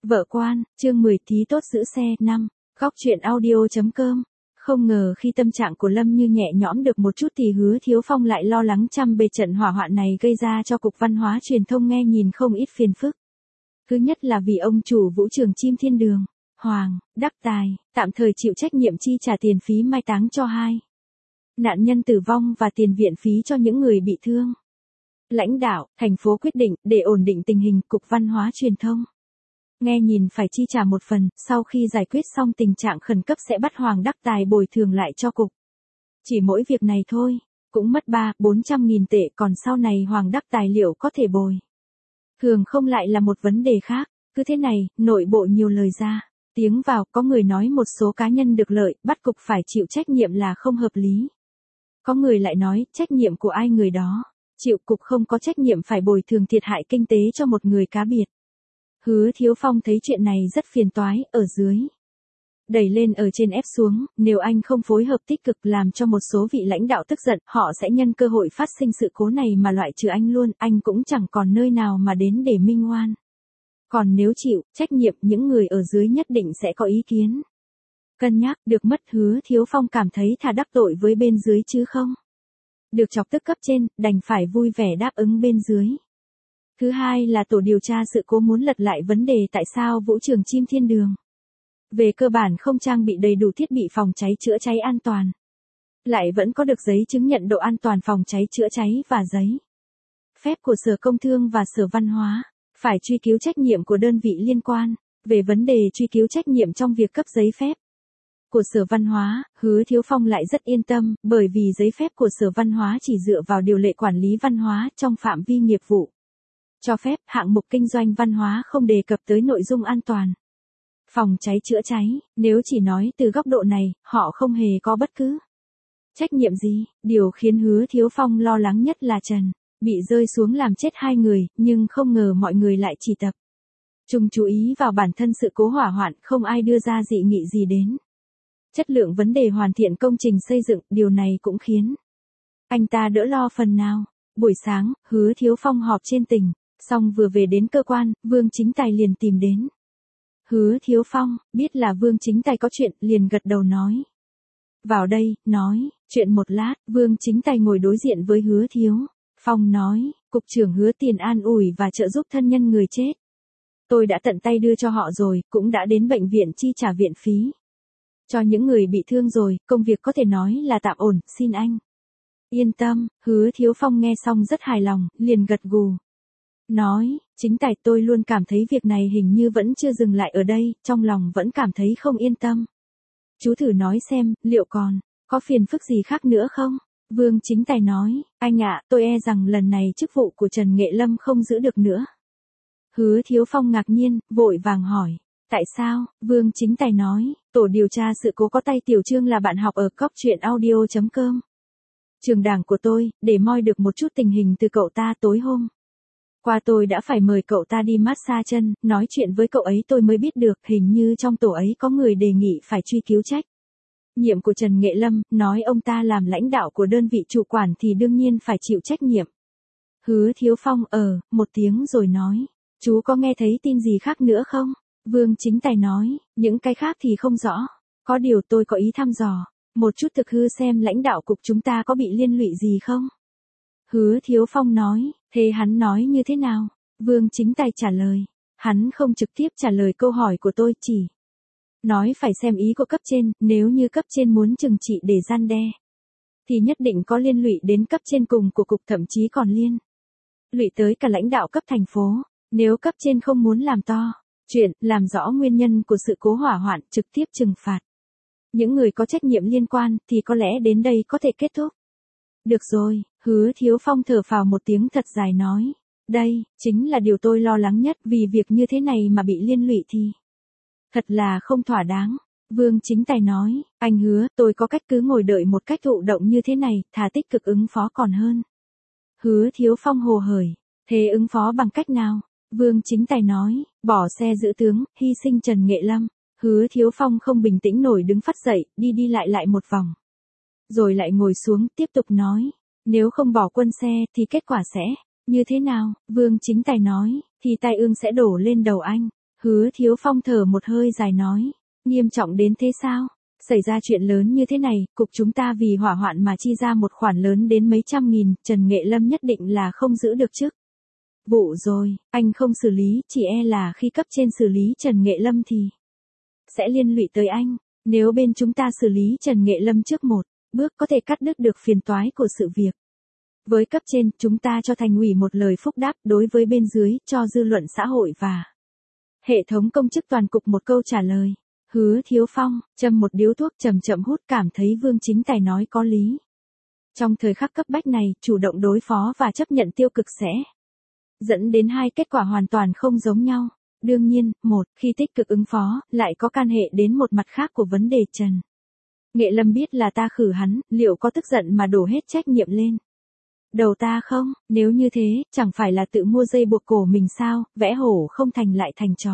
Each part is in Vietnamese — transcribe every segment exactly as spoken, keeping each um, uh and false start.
Vợ quan, chương mười tí tốt giữ xe, năm. Góc truyện audio.com. Không ngờ khi tâm trạng của Lâm Như nhẹ nhõm được một chút thì Hứa Thiếu Phong lại lo lắng trăm bề trận hỏa hoạn này gây ra cho Cục Văn hóa Truyền thông nghe nhìn không ít phiền phức. Thứ nhất là vì ông chủ vũ trường Chim Thiên Đường, Hoàng Đắc Tài, tạm thời chịu trách nhiệm chi trả tiền phí mai táng cho hai nạn nhân tử vong và tiền viện phí cho những người bị thương. Lãnh đạo thành phố quyết định để ổn định tình hình, Cục Văn hóa Truyền thông nghe nhìn phải chi trả một phần, sau khi giải quyết xong tình trạng khẩn cấp sẽ bắt Hoàng Đắc Tài bồi thường lại cho cục. Chỉ mỗi việc này thôi, cũng mất ba, bốn trăm nghìn tệ, còn sau này Hoàng Đắc Tài liệu có thể bồi thường không lại là một vấn đề khác. Cứ thế này, nội bộ nhiều lời ra, tiếng vào, có người nói một số cá nhân được lợi, bắt cục phải chịu trách nhiệm là không hợp lý. Có người lại nói, trách nhiệm của ai người đó chịu, cục không có trách nhiệm phải bồi thường thiệt hại kinh tế cho một người cá biệt. Hứa Thiếu Phong thấy chuyện này rất phiền toái, ở dưới đẩy lên, ở trên ép xuống, nếu anh không phối hợp tích cực làm cho một số vị lãnh đạo tức giận, họ sẽ nhân cơ hội phát sinh sự cố này mà loại trừ anh luôn, anh cũng chẳng còn nơi nào mà đến để minh oan. Còn nếu chịu trách nhiệm, những người ở dưới nhất định sẽ có ý kiến cân nhắc, được mất. Hứa Thiếu Phong cảm thấy thà đắc tội với bên dưới chứ không được chọc tức cấp trên, đành phải vui vẻ đáp ứng bên dưới. Thứ hai là tổ điều tra sự cố muốn lật lại vấn đề tại sao vũ trường Chim Thiên Đường về cơ bản không trang bị đầy đủ thiết bị phòng cháy chữa cháy an toàn, lại vẫn có được giấy chứng nhận độ an toàn phòng cháy chữa cháy và giấy phép của Sở Công Thương và Sở Văn hóa. Phải truy cứu trách nhiệm của đơn vị liên quan. Về vấn đề truy cứu trách nhiệm trong việc cấp giấy phép của Sở Văn hóa, Hứa Thiếu Phong lại rất yên tâm, bởi vì giấy phép của Sở Văn hóa chỉ dựa vào điều lệ quản lý văn hóa trong phạm vi nghiệp vụ cho phép, hạng mục kinh doanh văn hóa không đề cập tới nội dung an toàn phòng cháy chữa cháy. Nếu chỉ nói từ góc độ này, họ không hề có bất cứ trách nhiệm gì. Điều khiến Hứa Thiếu Phong lo lắng nhất là Trần bị rơi xuống làm chết hai người, nhưng không ngờ mọi người lại chỉ tập trung chú ý vào bản thân sự cố hỏa hoạn, không ai đưa ra dị nghị gì đến chất lượng vấn đề hoàn thiện công trình xây dựng. Điều này cũng khiến anh ta đỡ lo phần nào. Buổi sáng, Hứa Thiếu Phong họp trên tỉnh, xong vừa về đến cơ quan, Vương Chính Tài liền tìm đến Hứa Thiếu Phong, biết là Vương Chính Tài có chuyện, liền gật đầu nói: vào đây, nói chuyện một lát. Vương Chính Tài ngồi đối diện với Hứa Thiếu Phong nói: Cục trưởng Hứa tiền an ủi và trợ giúp thân nhân người chết, tôi đã tận tay đưa cho họ rồi, cũng đã đến bệnh viện chi trả viện phí cho những người bị thương rồi, công việc có thể nói là tạm ổn, xin anh yên tâm. Hứa Thiếu Phong nghe xong rất hài lòng, liền gật gù nói: Chính Tài, tôi luôn cảm thấy việc này hình như vẫn chưa dừng lại ở đây, trong lòng vẫn cảm thấy không yên tâm. Chú thử nói xem, liệu còn có phiền phức gì khác nữa không? Vương Chính Tài nói: anh ạ, tôi e rằng lần này chức vụ của Trần Nghệ Lâm không giữ được nữa. Hứa Thiếu Phong ngạc nhiên, vội vàng hỏi: tại sao? Vương Chính Tài nói: tổ điều tra sự cố có tay Tiểu Trương là bạn học ở Góc truyện audio.com, trường đảng của tôi, để moi được một chút tình hình từ cậu ta. Tối hôm qua tôi đã phải mời cậu ta đi massage chân, nói chuyện với cậu ấy tôi mới biết được, hình như trong tổ ấy có người đề nghị phải truy cứu trách nhiệm của Trần Nghệ Lâm, nói ông ta làm lãnh đạo của đơn vị chủ quản thì đương nhiên phải chịu trách nhiệm. Hứa Thiếu Phong ờ, một tiếng rồi nói: chú có nghe thấy tin gì khác nữa không? Vương Chính Tài nói: những cái khác thì không rõ, có điều tôi có ý thăm dò một chút thực hư xem lãnh đạo cục chúng ta có bị liên lụy gì không. Hứa Thiếu Phong nói: thế hắn nói như thế nào? Vương Chính Tài trả lời: hắn không trực tiếp trả lời câu hỏi của tôi, chỉ nói phải xem ý của cấp trên, nếu như cấp trên muốn trừng trị để gian đe thì nhất định có liên lụy đến cấp trên cùng của cục, thậm chí còn liên lụy tới cả lãnh đạo cấp thành phố. Nếu cấp trên không muốn làm to chuyện, làm rõ nguyên nhân của sự cố hỏa hoạn, trực tiếp trừng phạt những người có trách nhiệm liên quan, thì có lẽ đến đây có thể kết thúc. Được rồi. Hứa Thiếu Phong thở phào một tiếng thật dài nói: đây chính là điều tôi lo lắng nhất, vì việc như thế này mà bị liên lụy thì thật là không thỏa đáng. Vương Chính Tài nói: anh Hứa, tôi có cách cứ ngồi đợi một cách thụ động như thế này, thà tích cực ứng phó còn hơn. Hứa Thiếu Phong hồ hởi: thế ứng phó bằng cách nào? Vương Chính Tài nói: bỏ xe giữ tướng, hy sinh Trần Nghệ Lâm. Hứa Thiếu Phong không bình tĩnh nổi, đứng phắt dậy, đi đi lại lại một vòng, rồi lại ngồi xuống, tiếp tục nói: nếu không bỏ quân xe, thì kết quả sẽ như thế nào? Vương Chính Tài nói: thì tai ương sẽ đổ lên đầu anh. Hứa Thiếu Phong thở một hơi dài nói, nghiêm trọng đến thế sao? Xảy ra chuyện lớn như thế này, cục chúng ta vì hỏa hoạn mà chi ra một khoản lớn đến mấy trăm nghìn, Trần Nghệ Lâm nhất định là không giữ được chức vụ rồi, anh không xử lý, chỉ e là khi cấp trên xử lý Trần Nghệ Lâm thì sẽ liên lụy tới anh. Nếu bên chúng ta xử lý Trần Nghệ Lâm trước một bước có thể cắt đứt được phiền toái của sự việc. Với cấp trên, chúng ta cho thành ủy một lời phúc đáp, đối với bên dưới, cho dư luận xã hội và hệ thống công chức toàn cục một câu trả lời. Hứa Thiếu Phong, châm một điếu thuốc chậm chậm hút, cảm thấy Vương Chính Tài nói có lý. Trong thời khắc cấp bách này, chủ động đối phó và chấp nhận tiêu cực sẽ dẫn đến hai kết quả hoàn toàn không giống nhau. Đương nhiên, một, khi tích cực ứng phó, lại có can hệ đến một mặt khác của vấn đề Trần Nghệ Lâm biết là ta khử hắn, liệu có tức giận mà đổ hết trách nhiệm lên đầu ta không? Nếu như thế, chẳng phải là tự mua dây buộc cổ mình sao, vẽ hổ không thành lại thành chó.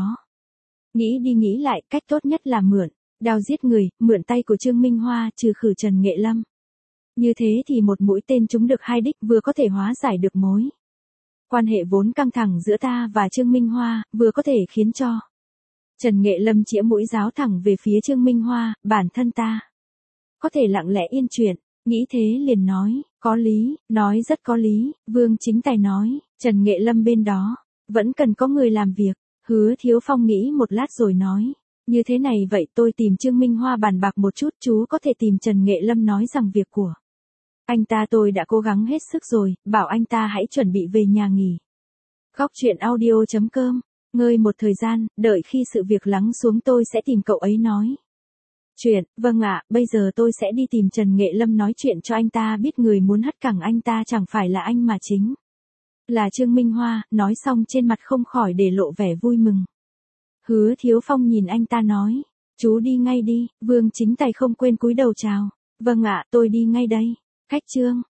Nghĩ đi nghĩ lại, cách tốt nhất là mượn đao giết người, mượn tay của Trương Minh Hoa trừ khử Trần Nghệ Lâm. Như thế thì một mũi tên trúng được hai đích, vừa có thể hóa giải được mối quan hệ vốn căng thẳng giữa ta và Trương Minh Hoa, vừa có thể khiến cho Trần Nghệ Lâm chĩa mũi giáo thẳng về phía Trương Minh Hoa, bản thân ta có thể lặng lẽ yên chuyện. Nghĩ thế liền nói, có lý, nói rất có lý. Vương Chính Tài nói, Trần Nghệ Lâm bên đó vẫn cần có người làm việc. Hứa Thiếu Phong nghĩ một lát rồi nói, như thế này vậy tôi tìm Trương Minh Hoa bàn bạc một chút, chú có thể tìm Trần Nghệ Lâm nói rằng việc của anh ta tôi đã cố gắng hết sức rồi, bảo anh ta hãy chuẩn bị về nhà nghỉ. Góc truyện audio chấm com, ngơi một thời gian, đợi khi sự việc lắng xuống tôi sẽ tìm cậu ấy nói chuyện. Vâng ạ, bây giờ tôi sẽ đi tìm Trần Nghệ Lâm nói chuyện cho anh ta biết, người muốn hất cẳng anh ta chẳng phải là anh mà chính là Trương Minh Hoa. Nói xong trên mặt không khỏi để lộ vẻ vui mừng. Hứa Thiếu Phong nhìn anh ta nói, chú đi ngay đi. Vương Chính Tài không quên cúi đầu chào. Vâng ạ, tôi đi ngay đây. Khách Trương.